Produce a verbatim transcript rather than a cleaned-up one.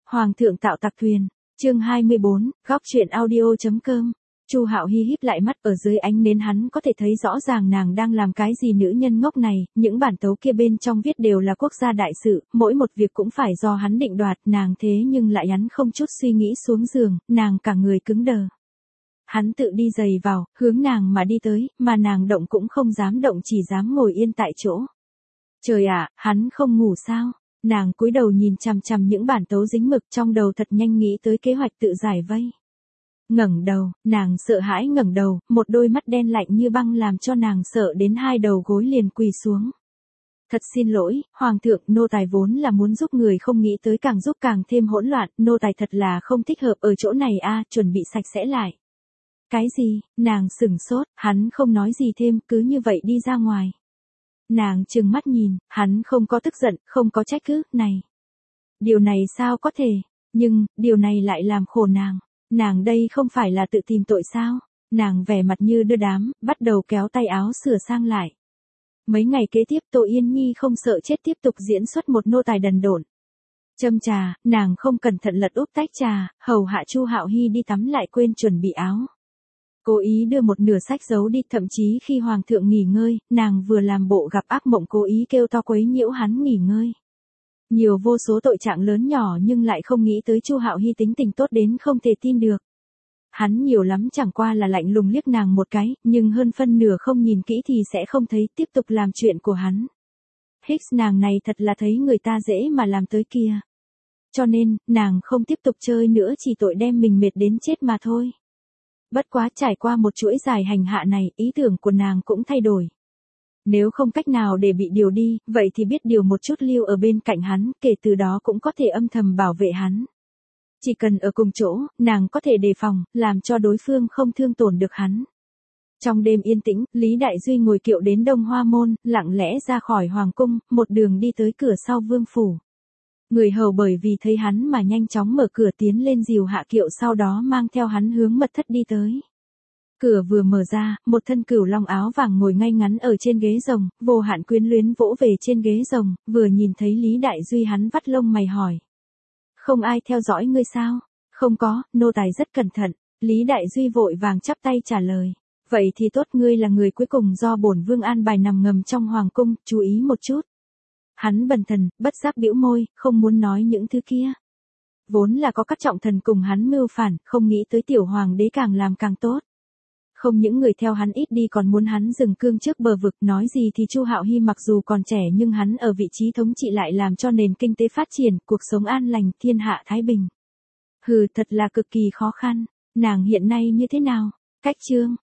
Hoàng thượng tạo tặc thuyền, chương hai mươi bốn, góc truyện audio chấm com. Chu Hạo Hi híp lại mắt, ở dưới ánh nến hắn có thể thấy rõ ràng nàng đang làm cái gì. Nữ nhân ngốc này, những bản tấu kia bên trong viết đều là quốc gia đại sự, mỗi một việc cũng phải do hắn định đoạt, nàng thế nhưng lại hắn không chút suy nghĩ xuống giường, nàng cả người cứng đờ. Hắn tự đi giày vào, hướng nàng mà đi tới, mà nàng động cũng không dám động, chỉ dám ngồi yên tại chỗ. Trời ạ, hắn không ngủ sao? Nàng cúi đầu nhìn chằm chằm những bản tấu dính mực, trong đầu thật nhanh nghĩ tới kế hoạch tự giải vây. Ngẩng đầu, nàng sợ hãi ngẩng đầu, một đôi mắt đen lạnh như băng làm cho nàng sợ đến hai đầu gối liền quỳ xuống. Thật xin lỗi, Hoàng thượng, nô tài vốn là muốn giúp người không nghĩ tới càng giúp càng thêm hỗn loạn, nô tài thật là không thích hợp ở chỗ này a, chuẩn bị sạch sẽ lại. Cái gì? Nàng sửng sốt, hắn không nói gì thêm, cứ như vậy đi ra ngoài. Nàng trừng mắt nhìn, hắn không có tức giận, không có trách cứ, này. Điều này sao có thể, nhưng, điều này lại làm khổ nàng. Nàng đây không phải là tự tìm tội sao? Nàng vẻ mặt như đưa đám, bắt đầu kéo tay áo sửa sang lại. Mấy ngày kế tiếp Tô Yên Nhi không sợ chết tiếp tục diễn xuất một nô tài đần độn. Châm trà, nàng không cẩn thận lật úp tách trà, hầu hạ Chu Hạo Hi đi tắm lại quên chuẩn bị áo. Cố ý đưa một nửa sách giấu đi, thậm chí khi Hoàng thượng nghỉ ngơi, nàng vừa làm bộ gặp ác mộng cố ý kêu to quấy nhiễu hắn nghỉ ngơi. Nhiều vô số tội trạng lớn nhỏ nhưng lại không nghĩ tới Chu Hạo Hi tính tình tốt đến không thể tin được. Hắn nhiều lắm chẳng qua là lạnh lùng liếc nàng một cái, nhưng hơn phân nửa không nhìn kỹ thì sẽ không thấy, tiếp tục làm chuyện của hắn. Hicks, nàng này thật là thấy người ta dễ mà làm tới kia. Cho nên, nàng không tiếp tục chơi nữa, chỉ tội đem mình mệt đến chết mà thôi. Bất quá trải qua một chuỗi dài hành hạ này, ý tưởng của nàng cũng thay đổi. Nếu không cách nào để bị điều đi, vậy thì biết điều một chút lưu ở bên cạnh hắn, kể từ đó cũng có thể âm thầm bảo vệ hắn. Chỉ cần ở cùng chỗ, nàng có thể đề phòng, làm cho đối phương không thương tổn được hắn. Trong đêm yên tĩnh, Lý Đại Duy ngồi kiệu đến Đông Hoa Môn, lặng lẽ ra khỏi Hoàng cung, một đường đi tới cửa sau vương phủ. Người hầu bởi vì thấy hắn mà nhanh chóng mở cửa tiến lên dìu hạ kiệu, sau đó mang theo hắn hướng mật thất đi tới. Cửa vừa mở ra, một thân cửu long áo vàng ngồi ngay ngắn ở trên ghế rồng, vô hạn quyến luyến vỗ về trên ghế rồng, vừa nhìn thấy Lý Đại Duy hắn vắt lông mày hỏi. Không ai theo dõi ngươi sao? Không có, nô tài rất cẩn thận. Lý Đại Duy vội vàng chắp tay trả lời. Vậy thì tốt, ngươi là người cuối cùng do bổn vương an bài nằm ngầm trong hoàng cung, chú ý một chút. Hắn bần thần, bất giác bĩu môi, không muốn nói những thứ kia. Vốn là có các trọng thần cùng hắn mưu phản, không nghĩ tới tiểu hoàng đế càng làm càng tốt. Không những người theo hắn ít đi còn muốn hắn dừng cương trước bờ vực, nói gì thì Chu Hạo Hi mặc dù còn trẻ nhưng hắn ở vị trí thống trị lại làm cho nền kinh tế phát triển, cuộc sống an lành, thiên hạ thái bình. Hừ, thật là cực kỳ khó khăn. Nàng hiện nay như thế nào? Cách chương,